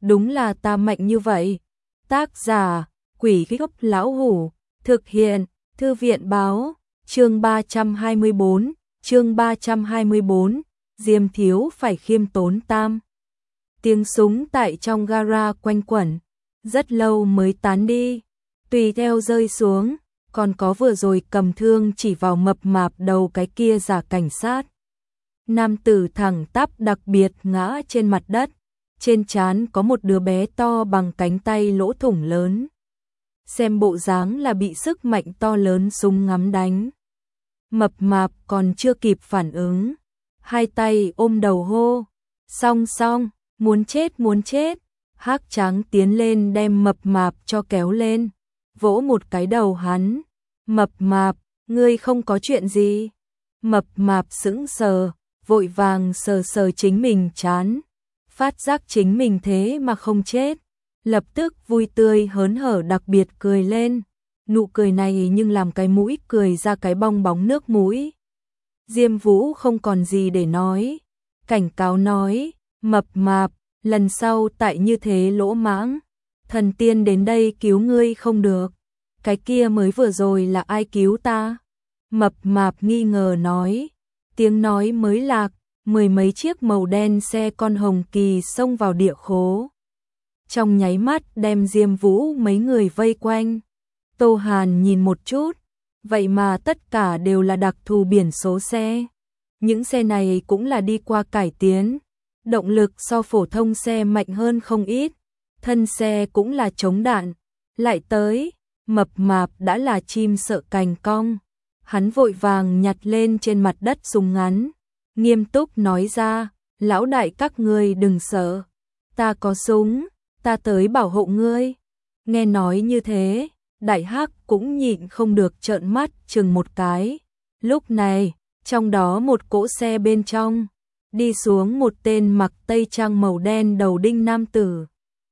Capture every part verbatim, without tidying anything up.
đúng là ta mạnh như vậy. Tác giả, Quỷ Gốc Lão Hủ, thực hiện, Thư viện Báo, chương ba trăm hai mươi bốn, chương ba trăm hai mươi bốn, Diêm thiếu phải khiêm tốn tam. Tiếng súng tại trong gara quanh quẩn, rất lâu mới tán đi, tùy theo rơi xuống, còn có vừa rồi cầm thương chỉ vào mập mạp đầu cái kia giả cảnh sát. Nam tử thẳng tắp đặc biệt ngã trên mặt đất, trên trán có một đứa bé to bằng cánh tay lỗ thủng lớn. Xem bộ dáng là bị sức mạnh to lớn súng ngắm đánh. Mập mạp còn chưa kịp phản ứng, hai tay ôm đầu hô, xong xong, muốn chết muốn chết. Hắc Tráng tiến lên đem mập mạp cho kéo lên, vỗ một cái đầu hắn. Mập mạp, ngươi không có chuyện gì? Mập mạp sững sờ, vội vàng sờ sờ chính mình trán, phát giác chính mình thế mà không chết, lập tức vui tươi hớn hở đặc biệt cười lên. Nụ cười này nhưng làm cái mũi cười ra cái bong bóng nước mũi. Diêm Vũ không còn gì để nói, cảnh cáo nói, mập mạp, lần sau tại như thế lỗ mãng, thần tiên đến đây cứu ngươi không được. Cái kia mới vừa rồi là ai cứu ta? Mập mạp nghi ngờ nói, tiếng nói mới lạc, mười mấy chiếc màu đen xe con hồng kỳ xông vào địa khố. Trong nháy mắt đem Diêm Vũ mấy người vây quanh. Tô Hàn nhìn một chút, vậy mà tất cả đều là đặc thù biển số xe. Những xe này cũng là đi qua cải tiến, động lực so phổ thông xe mạnh hơn không ít, thân xe cũng là chống đạn. Lại tới, mập mạp đã là chim sợ cành cong. Hắn vội vàng nhặt lên trên mặt đất súng ngắn, nghiêm túc nói ra, lão đại các ngươi đừng sợ, ta có súng, ta tới bảo hộ ngươi. Nghe nói như thế, Đại Hắc cũng nhịn không được trợn mắt chừng một cái. Lúc này, trong đó một cỗ xe bên trong, đi xuống một tên mặc tây trang màu đen đầu đinh nam tử.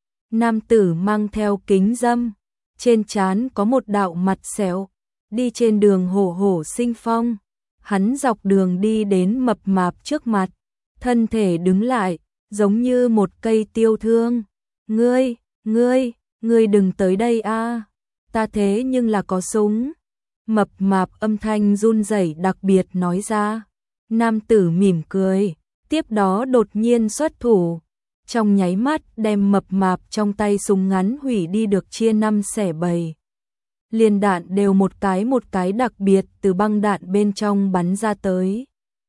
Nam tử mang theo kính râm, trên trán có một đạo mặt sẹo, đi trên đường hổ hổ sinh phong. Hắn dọc đường đi đến mập mạp trước mặt, thân thể đứng lại, giống như một cây tiêu thương. Ngươi, ngươi, ngươi đừng tới đây a, ta thế nhưng là có súng. Mập mạp âm thanh run rẩy đặc biệt nói ra. Nam tử mỉm cười, tiếp đó đột nhiên xuất thủ, trong nháy mắt đem mập mạp trong tay súng ngắn hủy đi được chia năm xẻ bảy. Liên đạn đều một cái một cái đặc biệt từ băng đạn bên trong bắn ra tới.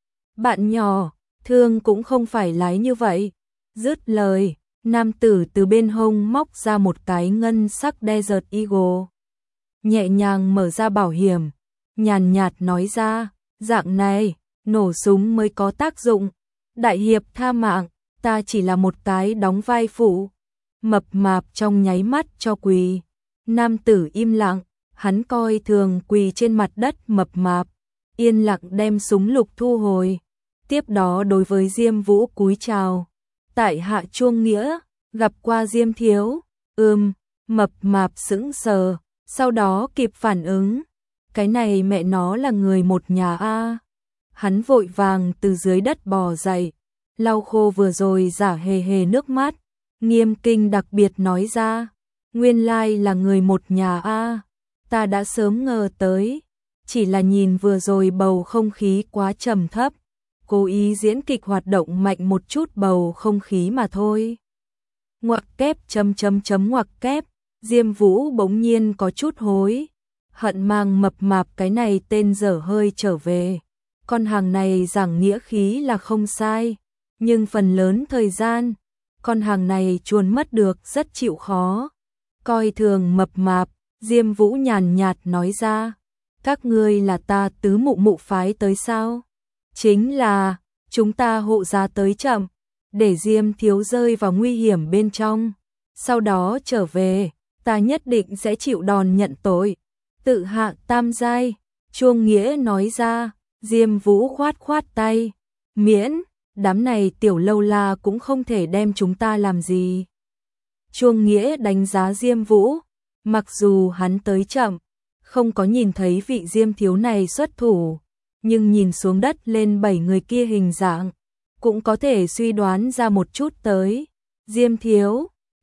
Bạn nhỏ, thương cũng không phải lái như vậy. Dứt lời, nam tử từ bên hông móc ra một cái ngân sắc Desert Eagle. Nhẹ nhàng mở ra bảo hiểm, nhàn nhạt nói ra, dạng này, nổ súng mới có tác dụng. Đại hiệp tha mạng, ta chỉ là một cái đóng vai phụ. Mập mạp trong nháy mắt cho quỳ. Nam tử im lặng, hắn coi thường quỳ trên mặt đất mập mạp, yên lặng đem súng lục thu hồi. Tiếp đó đối với Diêm Vũ cúi chào. Tại hạ Chuông Nghĩa, gặp qua Diêm thiếu. Ừm, mập mạp sững sờ, sau đó kịp phản ứng. Cái này mẹ nó là người một nhà a. Hắn vội vàng từ dưới đất bò dậy, lau khô vừa rồi giả hề hề nước mắt, nghiêm kinh đặc biệt nói ra, nguyên lai là người một nhà a, ta đã sớm ngờ tới, chỉ là nhìn vừa rồi bầu không khí quá trầm thấp, cố ý diễn kịch hoạt động mạnh một chút bầu không khí mà thôi. Ngoặc kép chấm chấm chấm ngoặc kép, Diêm Vũ bỗng nhiên có chút hối, hận mang mập mạp cái này tên dở hơi trở về. Con hàng này giảng nghĩa khí là không sai, nhưng phần lớn thời gian, con hàng này chuồn mất được rất chịu khó. Coi thường mập mạp, Diêm Vũ nhàn nhạt nói ra, các ngươi là ta tứ mụ mụ phái tới sao? Chính là, chúng ta hộ giá tới chậm, để Diêm thiếu rơi vào nguy hiểm bên trong. Sau đó trở về, ta nhất định sẽ chịu đòn nhận tội. Tự hạ tam giai, Chuông Nghĩa nói ra. Diêm Vũ khoát khoát tay, miễn, đám này tiểu lâu la cũng không thể đem chúng ta làm gì. Chuông Nghĩa đánh giá Diêm Vũ, mặc dù hắn tới chậm, không có nhìn thấy vị Diêm thiếu này xuất thủ, nhưng nhìn xuống đất lên bảy người kia hình dạng, cũng có thể suy đoán ra một chút tới. Diêm thiếu,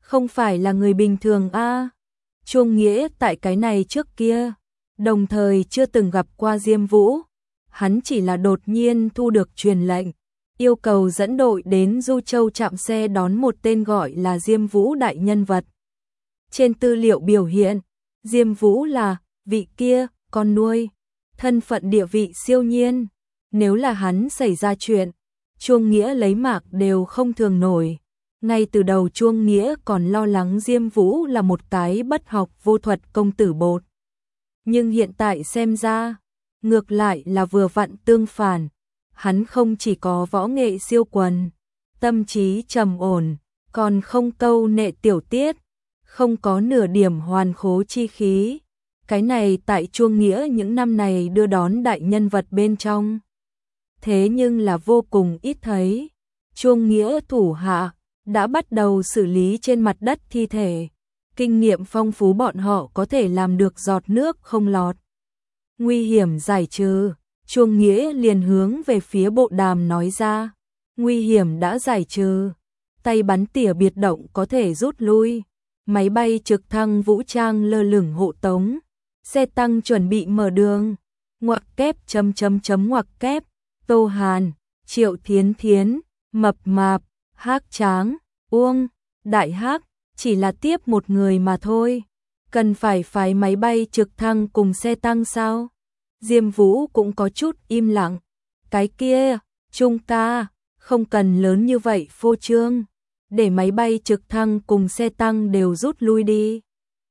không phải là người bình thường a. À. Chuông Nghĩa tại cái này trước kia, đồng thời chưa từng gặp qua Diêm Vũ, hắn chỉ là đột nhiên thu được truyền lệnh, yêu cầu dẫn đội đến Du Châu chạm xe đón một tên gọi là Diêm Vũ đại nhân vật. Trên tư liệu biểu hiện, Diêm Vũ là vị kia, con nuôi, thân phận địa vị siêu nhiên, nếu là hắn xảy ra chuyện, Chuông Nghĩa lấy mạc đều không thường nổi. Ngay từ đầu Chuông Nghĩa còn lo lắng Diêm Vũ là một cái bất học vô thuật công tử bột. Nhưng hiện tại xem ra, ngược lại là vừa vặn tương phản. Hắn không chỉ có võ nghệ siêu quần, tâm trí trầm ổn, còn không câu nệ tiểu tiết, không có nửa điểm hoàn khố chi khí. Cái này tại Chuông Nghĩa những năm này đưa đón đại nhân vật bên trong. Thế nhưng là vô cùng ít thấy. Chuông Nghĩa thủ hạ đã bắt đầu xử lý trên mặt đất thi thể. Kinh nghiệm phong phú bọn họ có thể làm được giọt nước không lọt. Nguy hiểm giải trừ, Chuông Nghĩa liền hướng về phía bộ đàm nói ra. Nguy hiểm đã giải trừ, tay bắn tỉa biệt động có thể rút lui. Máy bay trực thăng vũ trang lơ lửng hộ tống. Xe tăng chuẩn bị mở đường. Ngoặc kép chấm chấm chấm ngoặc kép. Tô Hàn, Triệu Thiến Thiến, Mập Mạp, Hác Tráng, Uông, Đại Hác, chỉ là tiếp một người mà thôi. Cần phải phái máy bay trực thăng cùng xe tăng sao? Diêm Vũ cũng có chút im lặng. Cái kia, Trung ca, không cần lớn như vậy phô trương. Để máy bay trực thăng cùng xe tăng đều rút lui đi.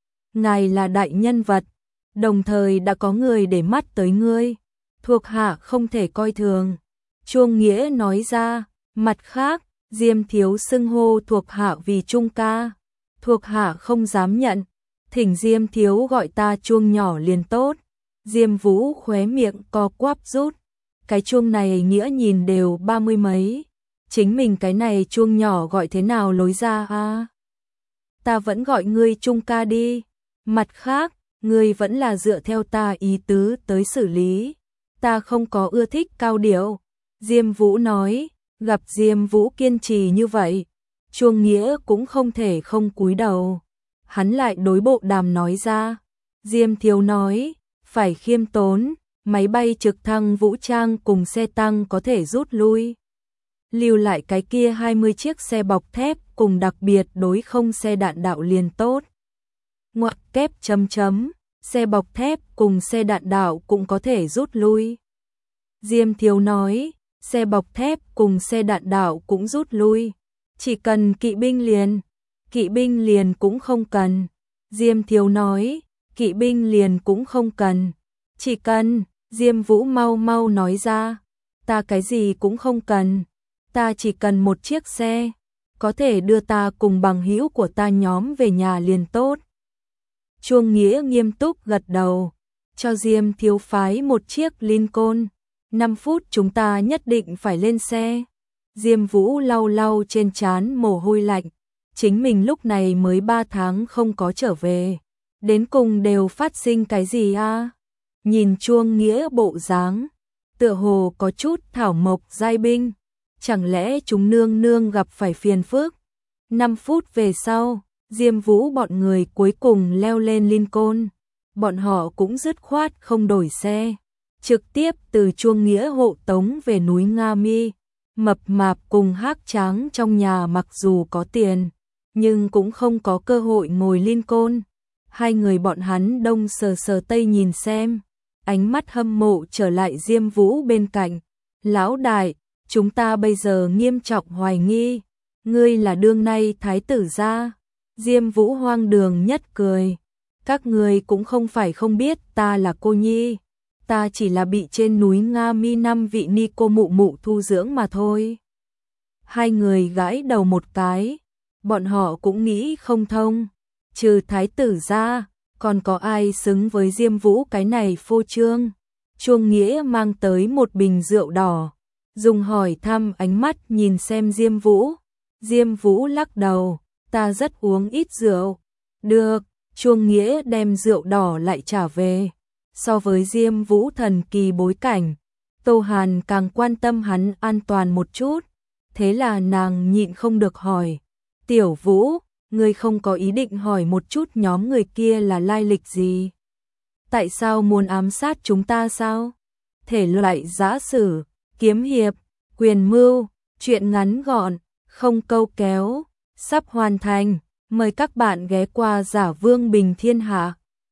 Ngài là đại nhân vật, đồng thời đã có người để mắt tới ngươi. Thuộc hạ không thể coi thường. Chuông Nghĩa nói ra, mặt khác, Diêm thiếu xưng hô thuộc hạ vì Trung ca. Thuộc hạ không dám nhận, thỉnh Diêm thiếu gọi ta Chuông nhỏ liền tốt. Diêm Vũ khóe miệng co quắp rút. Cái chuông này Nghĩa nhìn đều ba mươi mấy. Chính mình cái này chuông nhỏ gọi thế nào lối ra a? À? Ta vẫn gọi ngươi Trung ca đi. Mặt khác, ngươi vẫn là dựa theo ta ý tứ tới xử lý. Ta không có ưa thích cao điệu. Diêm Vũ nói, gặp Diêm Vũ kiên trì như vậy, Chuông Nghĩa cũng không thể không cúi đầu. Hắn lại đối bộ đàm nói ra, Diêm thiếu nói, phải khiêm tốn, máy bay trực thăng vũ trang cùng xe tăng có thể rút lui. Lưu lại cái kia hai mươi chiếc xe bọc thép cùng đặc biệt đối không xe đạn đạo liền tốt. Ngoặc kép chấm chấm, xe bọc thép cùng xe đạn đạo cũng có thể rút lui. Diêm thiếu nói, xe bọc thép cùng xe đạn đạo cũng rút lui. Chỉ cần kỵ binh liền, kỵ binh liền cũng không cần. Diêm thiếu nói, kỵ binh liền cũng không cần. Chỉ cần, Diêm Vũ mau mau nói ra, ta cái gì cũng không cần. Ta chỉ cần một chiếc xe, có thể đưa ta cùng bằng hữu của ta nhóm về nhà liền tốt. Chuông Nghĩa nghiêm túc gật đầu, cho Diêm thiếu phái một chiếc Lincoln. năm phút chúng ta nhất định phải lên xe. Diêm Vũ lau lau trên trán mồ hôi lạnh. Chính mình lúc này mới ba tháng không có trở về. Đến cùng đều phát sinh cái gì a? À? Nhìn Chuông Nghĩa bộ dáng, tựa hồ có chút thảo mộc giai binh. Chẳng lẽ chúng nương nương gặp phải phiền phức? năm phút về sau, Diêm Vũ bọn người cuối cùng leo lên Lincoln. Bọn họ cũng dứt khoát không đổi xe. Trực tiếp từ Chuông Nghĩa hộ tống về núi Nga Mi. Mập Mạp cùng Hác Tráng trong nhà mặc dù có tiền, nhưng cũng không có cơ hội ngồi Lincoln. Hai người bọn hắn đông sờ sờ tây nhìn xem, ánh mắt hâm mộ trở lại Diêm Vũ bên cạnh. Lão đại, chúng ta bây giờ nghiêm trọng hoài nghi, ngươi là đương nay thái tử gia. Diêm Vũ hoang đường nhất cười. Các ngươi cũng không phải không biết ta là cô nhi. Ta chỉ là bị trên núi Nga Mi năm vị ni cô mụ mụ thu dưỡng mà thôi. Hai người gãi đầu một cái. Bọn họ cũng nghĩ không thông. Trừ thái tử ra, còn có ai xứng với Diêm Vũ cái này phô trương. Chuông Nghĩa mang tới một bình rượu đỏ. Dùng hỏi thăm ánh mắt nhìn xem Diêm Vũ. Diêm Vũ lắc đầu. Ta rất uống ít rượu. Được, Chuông Nghĩa đem rượu đỏ lại trả về. So với Diêm Vũ thần kỳ bối cảnh, Tô Hàn càng quan tâm hắn an toàn một chút. Thế là nàng nhịn không được hỏi, Tiểu Vũ, ngươi không có ý định hỏi một chút nhóm người kia là lai lịch gì? Tại sao muốn ám sát chúng ta sao? Thể loại giã sử, kiếm hiệp, quyền mưu, truyện ngắn gọn, không câu kéo, sắp hoàn thành. Mời các bạn ghé qua Giả Vương Bình Thiên Hạ.